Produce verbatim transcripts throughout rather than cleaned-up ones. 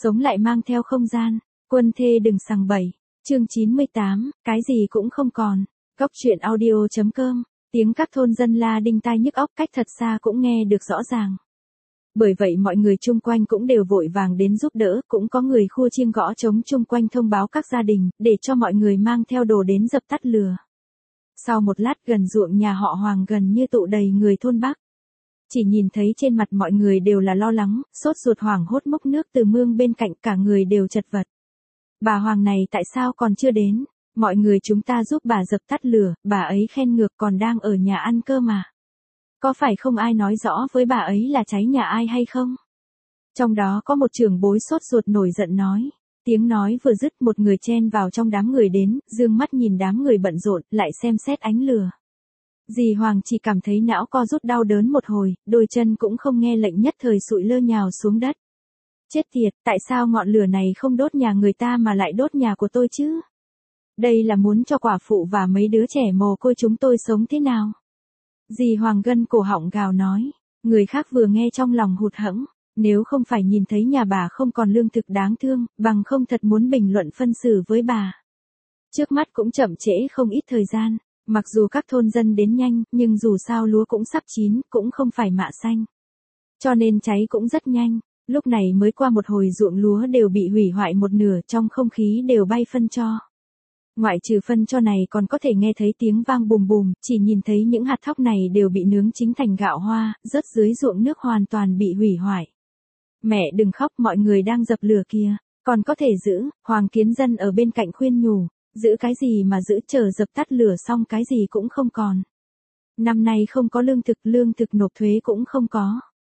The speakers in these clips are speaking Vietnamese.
Sống lại mang theo không gian, quân thê đừng sằng bậy. Chương chín mươi tám, cái gì cũng không còn. Góc truyện audio.com, tiếng các thôn dân la đinh tai nhức óc cách thật xa cũng nghe được rõ ràng. Bởi vậy mọi người chung quanh cũng đều vội vàng đến giúp đỡ, cũng có người khua chiêng gõ trống chung quanh thông báo các gia đình, để cho mọi người mang theo đồ đến dập tắt lửa. Sau một lát gần ruộng nhà họ Hoàng gần như tụ đầy người thôn Bắc. Chỉ nhìn thấy trên mặt mọi người đều là lo lắng, sốt ruột hoảng hốt múc nước từ mương bên cạnh, cả người đều chật vật. Bà Hoàng này tại sao còn chưa đến? Mọi người chúng ta giúp bà dập tắt lửa, bà ấy khen ngược còn đang ở nhà ăn cơ mà. Có phải không ai nói rõ với bà ấy là cháy nhà ai hay không? Trong đó có một trưởng bối sốt ruột nổi giận nói. Tiếng nói vừa dứt một người chen vào trong đám người đến, dương mắt nhìn đám người bận rộn, lại xem xét ánh lửa. Dì Hoàng chỉ cảm thấy não co rút đau đớn một hồi, đôi chân cũng không nghe lệnh nhất thời sụi lơ nhào xuống đất. Chết tiệt, tại sao ngọn lửa này không đốt nhà người ta mà lại đốt nhà của tôi chứ? Đây là muốn cho quả phụ và mấy đứa trẻ mồ côi chúng tôi sống thế nào? Dì Hoàng gân cổ họng gào nói. Người khác vừa nghe trong lòng hụt hẫng, nếu không phải nhìn thấy nhà bà không còn lương thực đáng thương, bằng không thật muốn bình luận phân xử với bà. Trước mắt cũng chậm trễ không ít thời gian, mặc dù các thôn dân đến nhanh, nhưng dù sao lúa cũng sắp chín, cũng không phải mạ xanh. Cho nên cháy cũng rất nhanh, lúc này mới qua một hồi ruộng lúa đều bị hủy hoại một nửa, trong không khí đều bay phân tro. Ngoại trừ phân tro này còn có thể nghe thấy tiếng vang bùm bùm, chỉ nhìn thấy những hạt thóc này đều bị nướng chín thành gạo hoa, rớt dưới ruộng nước hoàn toàn bị hủy hoại. Mẹ đừng khóc, mọi người đang dập lửa kìa, còn có thể giữ. Hoàng Kiến Dân ở bên cạnh khuyên nhủ, giữ cái gì mà giữ, chờ dập tắt lửa xong cái gì cũng không còn. Năm nay không có lương thực, lương thực nộp thuế cũng không có.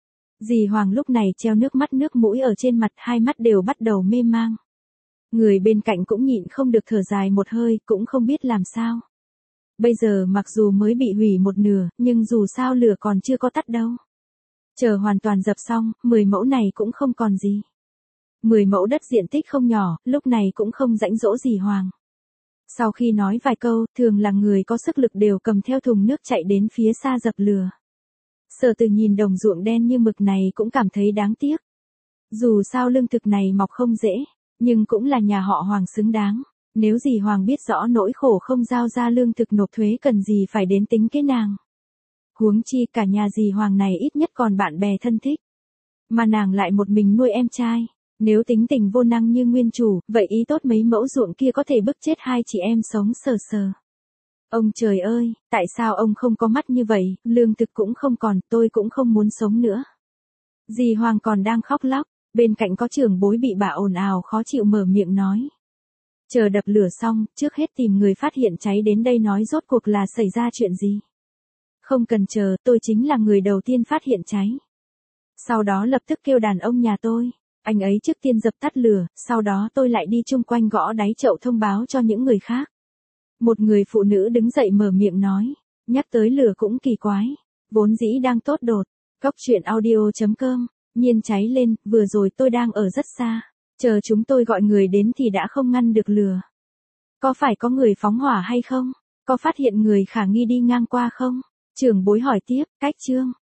Dì Hoàng lúc này treo nước mắt nước mũi ở trên mặt, hai mắt đều bắt đầu mê mang. Người bên cạnh cũng nhịn không được thở dài một hơi, cũng không biết làm sao. Bây giờ mặc dù mới bị hủy một nửa, nhưng dù sao lửa còn chưa có tắt đâu. Chờ hoàn toàn dập xong, mười mẫu này cũng không còn gì. mười mẫu đất diện tích không nhỏ, lúc này cũng không rãnh rỗ dì Hoàng. Sau khi nói vài câu, thường là người có sức lực đều cầm theo thùng nước chạy đến phía xa dập lửa. Sở Từ nhìn đồng ruộng đen như mực này cũng cảm thấy đáng tiếc. Dù sao lương thực này mọc không dễ, nhưng cũng là nhà họ Hoàng xứng đáng. Nếu dì Hoàng biết rõ nỗi khổ không giao ra lương thực nộp thuế cần gì phải đến tính cái nàng. Huống chi cả nhà dì Hoàng này ít nhất còn bạn bè thân thích. Mà nàng lại một mình nuôi em trai. Nếu tính tình vô năng như nguyên chủ, vậy ý tốt mấy mẫu ruộng kia có thể bức chết hai chị em sống sờ sờ. Ông trời ơi, tại sao ông không có mắt như vậy, lương thực cũng không còn, tôi cũng không muốn sống nữa. Dì Hoàng còn đang khóc lóc, bên cạnh có trưởng bối bị bà ồn ào khó chịu mở miệng nói. Chờ đập lửa xong, trước hết tìm người phát hiện cháy đến đây nói rốt cuộc là xảy ra chuyện gì. Không cần chờ, tôi chính là người đầu tiên phát hiện cháy. Sau đó lập tức kêu đàn ông nhà tôi. Anh ấy trước tiên dập tắt lửa, sau đó tôi lại đi chung quanh gõ đáy chậu thông báo cho những người khác. Một người phụ nữ đứng dậy mở miệng nói, nhắc tới lửa cũng kỳ quái, vốn dĩ đang tốt đột. Góc truyện audio.com, nhiên cháy lên, vừa rồi tôi đang ở rất xa, chờ chúng tôi gọi người đến thì đã không ngăn được lửa. Có phải có người phóng hỏa hay không? Có phát hiện người khả nghi đi ngang qua không? Trưởng bối hỏi tiếp, cách chương.